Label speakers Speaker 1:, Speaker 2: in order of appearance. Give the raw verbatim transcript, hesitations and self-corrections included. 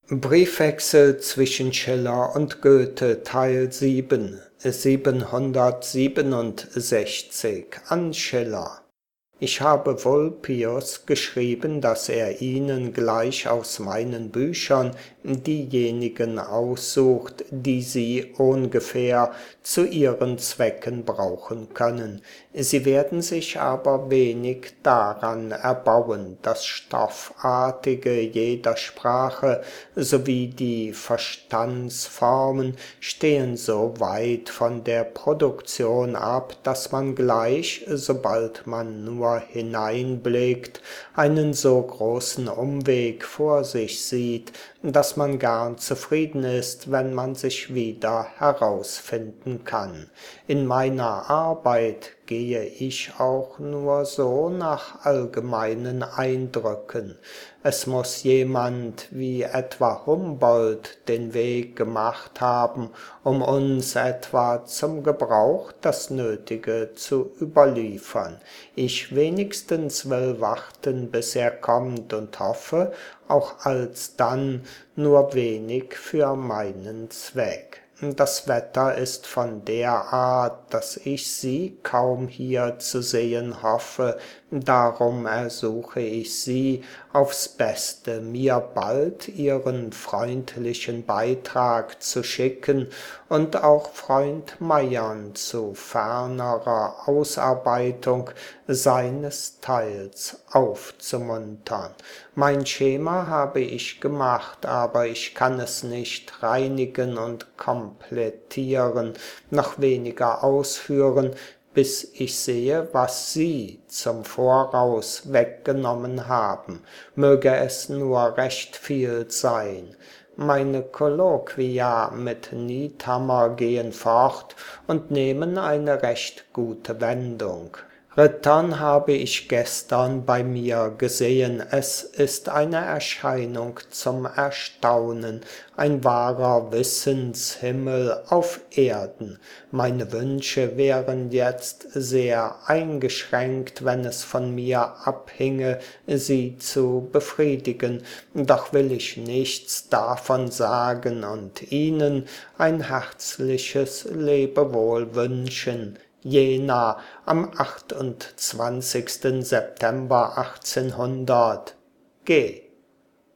Speaker 1: Briefwechsel zwischen Schiller und Goethe Teil sieben, siebenhundertsiebenundsechzig an Schiller. Ich habe Vulpius geschrieben, dass er Ihnen gleich aus meinen Büchern diejenigen aussucht, die Sie ungefähr zu Ihren Zwecken brauchen können. Sie werden sich aber wenig daran erbauen, das Stoffartige jeder Sprache sowie die Verstandsformen stehen so weit von der Produktion ab, dass man gleich, sobald man nur hineinblickt, einen so großen Umweg vor sich sieht, dass man gern zufrieden ist, wenn man sich wieder herausfinden kann. In meiner Arbeit gehe ich auch nur so nach allgemeinen Eindrücken. Es muss jemand wie etwa Humboldt den Weg gemacht haben, um uns etwa zum Gebrauch das Nötige zu überliefern. Ich wenigstens will warten, bis er kommt und hoffe, auch alsdann nur wenig für meinen Zweck. Das Wetter ist von der Art, dass ich Sie kaum hier zu sehen hoffe, darum ersuche ich Sie aufs Beste, mir bald Ihren freundlichen Beitrag zu schicken und auch Freund Meyern zu fernerer Ausarbeitung seines Teils aufzumuntern. Mein Schema habe ich gemacht, aber ich kann es nicht reinigen und komplettieren, noch weniger ausführen, bis ich sehe, was Sie zum Voraus weggenommen haben. Möge es nur recht viel sein. Meine Kolloquia mit Niethammer gehen fort und nehmen eine recht gute Wendung. Rittern habe ich gestern bei mir gesehen, es ist eine Erscheinung zum Erstaunen, ein wahrer Wissenshimmel auf Erden. Meine Wünsche wären jetzt sehr eingeschränkt, wenn es von mir abhinge, sie zu befriedigen, doch will ich nichts davon sagen und Ihnen ein herzliches Lebewohl wünschen. Jena am achtundzwanzigsten September achtzehnhundert G